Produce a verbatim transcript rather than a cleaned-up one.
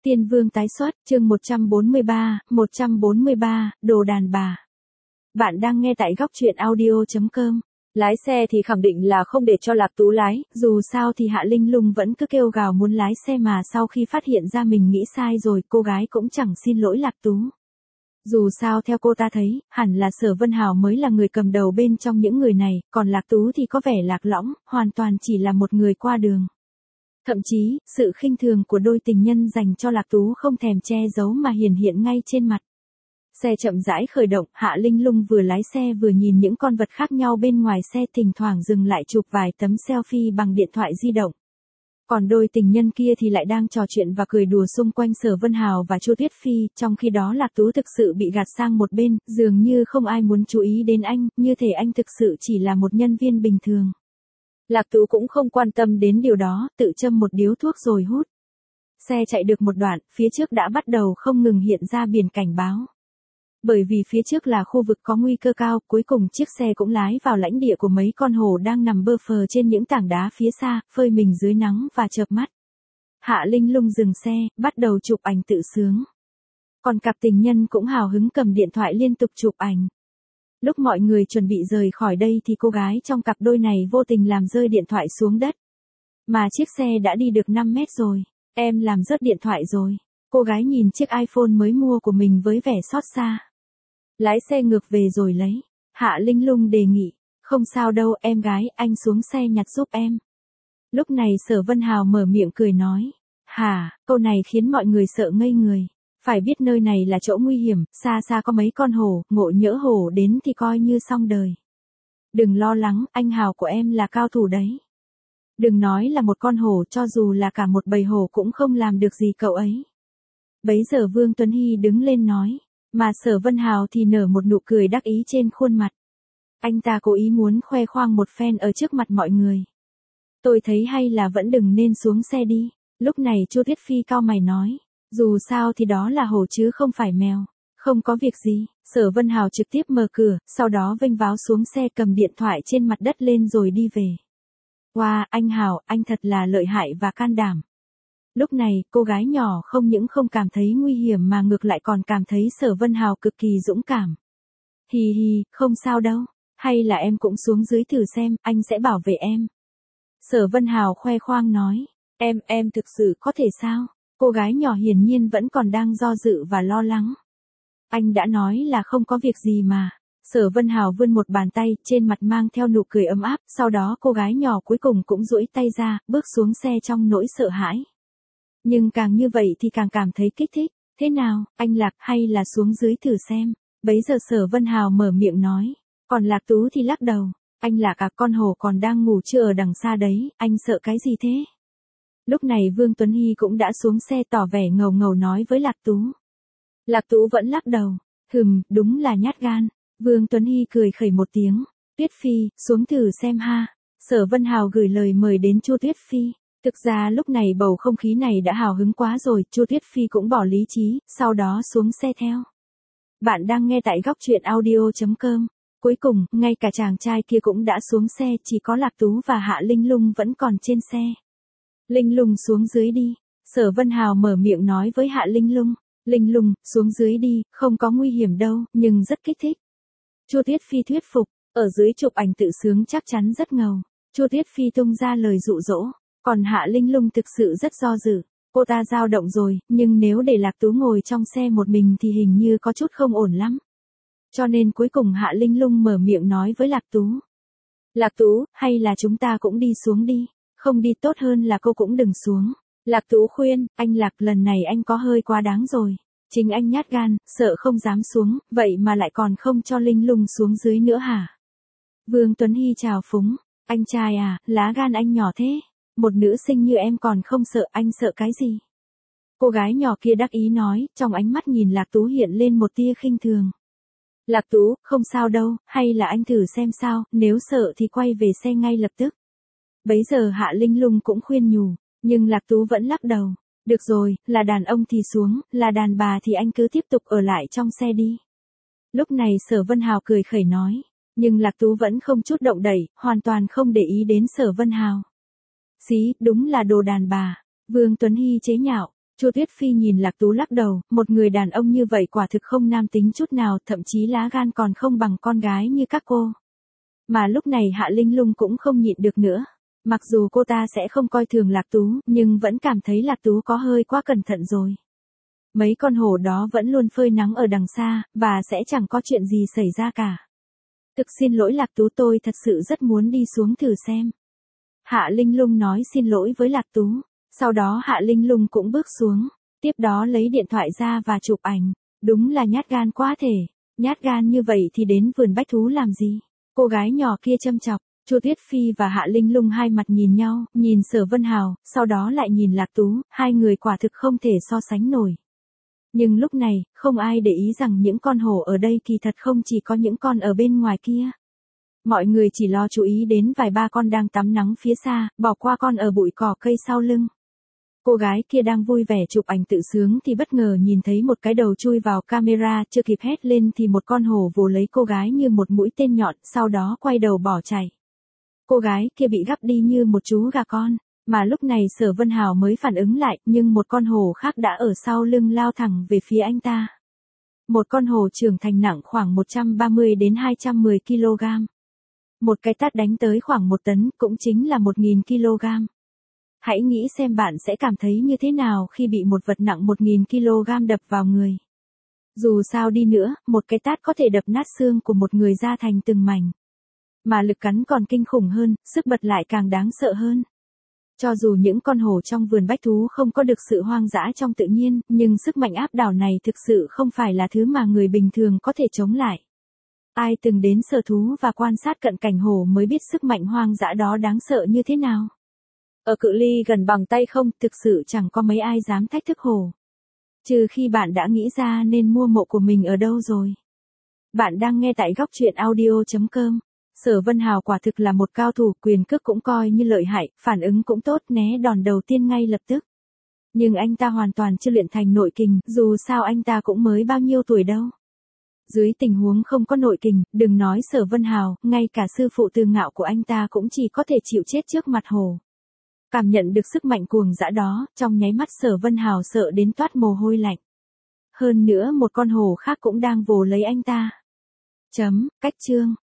Tiên Vương tái xuất, chương một trăm bốn mươi ba, một trăm bốn mươi ba, đồ đàn bà. Bạn đang nghe tại góc truyện audio chấm com. Lái xe thì khẳng định là không để cho Lạc Tú lái, dù sao thì Hạ Linh Lung vẫn cứ kêu gào muốn lái xe mà sau khi phát hiện ra mình nghĩ sai rồi cô gái cũng chẳng xin lỗi Lạc Tú. Dù sao theo cô ta thấy, hẳn là Sở Vân Hào mới là người cầm đầu bên trong những người này, còn Lạc Tú thì có vẻ lạc lõng, hoàn toàn chỉ là một người qua đường. Thậm chí, sự khinh thường của đôi tình nhân dành cho Lạc Tú không thèm che giấu mà hiển hiện ngay trên mặt. Xe chậm rãi khởi động, Hạ Linh Lung vừa lái xe vừa nhìn những con vật khác nhau bên ngoài xe, thỉnh thoảng dừng lại chụp vài tấm selfie bằng điện thoại di động. Còn đôi tình nhân kia thì lại đang trò chuyện và cười đùa xung quanh Sở Vân Hào và Chu Tuyết Phi, trong khi đó Lạc Tú thực sự bị gạt sang một bên, dường như không ai muốn chú ý đến anh, như thể anh thực sự chỉ là một nhân viên bình thường. Lạc Tú cũng không quan tâm đến điều đó, tự châm một điếu thuốc rồi hút. Xe chạy được một đoạn, phía trước đã bắt đầu không ngừng hiện ra biển cảnh báo. Bởi vì phía trước là khu vực có nguy cơ cao, cuối cùng chiếc xe cũng lái vào lãnh địa của mấy con hổ đang nằm bơ phờ trên những tảng đá phía xa, phơi mình dưới nắng và chợp mắt. Hạ Linh Lung dừng xe, bắt đầu chụp ảnh tự sướng. Còn cặp tình nhân cũng hào hứng cầm điện thoại liên tục chụp ảnh. Lúc mọi người chuẩn bị rời khỏi đây thì cô gái trong cặp đôi này vô tình làm rơi điện thoại xuống đất. Mà chiếc xe đã đi được năm mét rồi. Em làm rớt điện thoại rồi. Cô gái nhìn chiếc iPhone mới mua của mình với vẻ xót xa. Lái xe ngược về rồi lấy. Hạ Linh Lung đề nghị. Không sao đâu em gái, anh xuống xe nhặt giúp em. Lúc này Sở Vân Hào mở miệng cười nói. Hả, câu này khiến mọi người sợ ngây người. Phải biết nơi này là chỗ nguy hiểm, xa xa có mấy con hổ, ngộ nhỡ hổ đến thì coi như xong đời. Đừng lo lắng, anh Hào của em là cao thủ đấy. Đừng nói là một con hổ, cho dù là cả một bầy hổ cũng không làm được gì cậu ấy. Bấy giờ Vương Tuấn Hy đứng lên nói, mà Sở Vân Hào thì nở một nụ cười đắc ý trên khuôn mặt. Anh ta cố ý muốn khoe khoang một phen ở trước mặt mọi người. Tôi thấy hay là vẫn đừng nên xuống xe đi. Lúc này Chu Tuyết Phi cau mày nói. Dù sao thì đó là hổ chứ không phải mèo. Không có việc gì, Sở Vân Hào trực tiếp mở cửa, sau đó vênh váo xuống xe cầm điện thoại trên mặt đất lên rồi đi về. Wow, anh Hào, anh thật là lợi hại và can đảm. Lúc này, cô gái nhỏ không những không cảm thấy nguy hiểm mà ngược lại còn cảm thấy Sở Vân Hào cực kỳ dũng cảm. Hì hì, không sao đâu, hay là em cũng xuống dưới thử xem, anh sẽ bảo vệ em. Sở Vân Hào khoe khoang nói, em, em thực sự có thể sao? Cô gái nhỏ hiển nhiên vẫn còn đang do dự và lo lắng. Anh đã nói là không có việc gì mà. Sở Vân Hào vươn một bàn tay, trên mặt mang theo nụ cười ấm áp, sau đó cô gái nhỏ cuối cùng cũng duỗi tay ra, bước xuống xe trong nỗi sợ hãi. Nhưng càng như vậy thì càng cảm thấy kích thích. Thế nào, anh Lạc, hay là xuống dưới thử xem? Bấy giờ Sở Vân Hào mở miệng nói. Còn Lạc Tú thì lắc đầu. Anh Lạc à, con hổ còn đang ngủ chưa ở đằng xa đấy, anh sợ cái gì thế? Lúc này Vương Tuấn Hy cũng đã xuống xe tỏ vẻ ngầu ngầu nói với Lạc Tú. Lạc Tú vẫn lắc đầu. Hừm, đúng là nhát gan. Vương Tuấn Hy cười khẩy một tiếng. Tuyết Phi, xuống thử xem ha. Sở Vân Hào gửi lời mời đến Chu Tuyết Phi. Thực ra lúc này bầu không khí này đã hào hứng quá rồi, Chu Tuyết Phi cũng bỏ lý trí, sau đó xuống xe theo. Bạn đang nghe tại góc truyện audio chấm com. Cuối cùng, ngay cả chàng trai kia cũng đã xuống xe, chỉ có Lạc Tú và Hạ Linh Lung vẫn còn trên xe. Linh Lung xuống dưới đi. Sở Vân Hào mở miệng nói với Hạ Linh Lung. Linh Lung, xuống dưới đi, không có nguy hiểm đâu, nhưng rất kích thích. Chu Tuyết Phi thuyết phục, ở dưới chụp ảnh tự sướng chắc chắn rất ngầu. Chu Tuyết Phi tung ra lời dụ dỗ, còn Hạ Linh Lung thực sự rất do dự. Cô ta dao động rồi, nhưng nếu để Lạc Tú ngồi trong xe một mình thì hình như có chút không ổn lắm. Cho nên cuối cùng Hạ Linh Lung mở miệng nói với Lạc Tú. Lạc Tú, hay là chúng ta cũng đi xuống đi. Không đi tốt hơn là cô cũng đừng xuống. Lạc Tú khuyên, anh Lạc lần này anh có hơi quá đáng rồi. Chính anh nhát gan, sợ không dám xuống, vậy mà lại còn không cho Linh Lung xuống dưới nữa hả? Vương Tuấn Hy chào phúng, anh trai à, lá gan anh nhỏ thế. Một nữ sinh như em còn không sợ, anh sợ cái gì? Cô gái nhỏ kia đắc ý nói, trong ánh mắt nhìn Lạc Tú hiện lên một tia khinh thường. Lạc Tú, không sao đâu, hay là anh thử xem sao, nếu sợ thì quay về xe ngay lập tức. Bấy giờ Hạ Linh Lung cũng khuyên nhủ, nhưng Lạc Tú vẫn lắc đầu. Được rồi, là đàn ông thì xuống, là đàn bà thì anh cứ tiếp tục ở lại trong xe đi. Lúc này Sở Vân Hào cười khẩy nói, nhưng Lạc Tú vẫn không chút động đậy, hoàn toàn không để ý đến Sở Vân Hào. Xí, đúng là đồ đàn bà. Vương Tuấn Hy chế nhạo, Chu Tuyết Phi nhìn Lạc Tú lắc đầu, một người đàn ông như vậy quả thực không nam tính chút nào, thậm chí lá gan còn không bằng con gái như các cô. Mà lúc này Hạ Linh Lung cũng không nhịn được nữa. Mặc dù cô ta sẽ không coi thường Lạc Tú, nhưng vẫn cảm thấy Lạc Tú có hơi quá cẩn thận rồi. Mấy con hổ đó vẫn luôn phơi nắng ở đằng xa, và sẽ chẳng có chuyện gì xảy ra cả. Thực xin lỗi Lạc Tú, tôi thật sự rất muốn đi xuống thử xem. Hạ Linh Lung nói xin lỗi với Lạc Tú. Sau đó Hạ Linh Lung cũng bước xuống, tiếp đó lấy điện thoại ra và chụp ảnh. Đúng là nhát gan quá thể. Nhát gan như vậy thì đến vườn bách thú làm gì? Cô gái nhỏ kia châm chọc. Chu Tuyết Phi và Hạ Linh Lung hai mặt nhìn nhau, nhìn Sở Vân Hào, sau đó lại nhìn Lạc Tú, hai người quả thực không thể so sánh nổi. Nhưng lúc này, không ai để ý rằng những con hổ ở đây kỳ thật không chỉ có những con ở bên ngoài kia. Mọi người chỉ lo chú ý đến vài ba con đang tắm nắng phía xa, bỏ qua con ở bụi cỏ cây sau lưng. Cô gái kia đang vui vẻ chụp ảnh tự sướng thì bất ngờ nhìn thấy một cái đầu chui vào camera, chưa kịp hét lên thì một con hổ vồ lấy cô gái như một mũi tên nhọn, sau đó quay đầu bỏ chạy. Cô gái kia bị gắp đi như một chú gà con, mà lúc này Sở Vân Hào mới phản ứng lại, nhưng một con hổ khác đã ở sau lưng lao thẳng về phía anh ta. Một con hổ trưởng thành nặng khoảng một trăm ba mươi đến hai trăm mười ki lô gam. Một cái tát đánh tới khoảng một tấn, cũng chính là một nghìn ki lô gam. Hãy nghĩ xem bạn sẽ cảm thấy như thế nào khi bị một vật nặng một nghìn ki lô gam đập vào người. Dù sao đi nữa, một cái tát có thể đập nát xương của một người ra thành từng mảnh. Mà lực cắn còn kinh khủng hơn, sức bật lại càng đáng sợ hơn. Cho dù những con hổ trong vườn bách thú không có được sự hoang dã trong tự nhiên, nhưng sức mạnh áp đảo này thực sự không phải là thứ mà người bình thường có thể chống lại. Ai từng đến sở thú và quan sát cận cảnh hổ mới biết sức mạnh hoang dã đó đáng sợ như thế nào. Ở cự ly gần bằng tay không, thực sự chẳng có mấy ai dám thách thức hổ. Trừ khi bạn đã nghĩ ra nên mua mộ của mình ở đâu rồi. Bạn đang nghe tại góc truyện audio chấm com. Sở Vân Hào quả thực là một cao thủ, quyền cước cũng coi như lợi hại, phản ứng cũng tốt, né đòn đầu tiên ngay lập tức. Nhưng anh ta hoàn toàn chưa luyện thành nội kình, dù sao anh ta cũng mới bao nhiêu tuổi đâu. Dưới tình huống không có nội kình, đừng nói Sở Vân Hào, ngay cả sư phụ Từ Ngạo của anh ta cũng chỉ có thể chịu chết trước mặt hổ. Cảm nhận được sức mạnh cuồng dã đó, trong nháy mắt Sở Vân Hào sợ đến toát mồ hôi lạnh. Hơn nữa một con hổ khác cũng đang vồ lấy anh ta. Chấm, cách chương.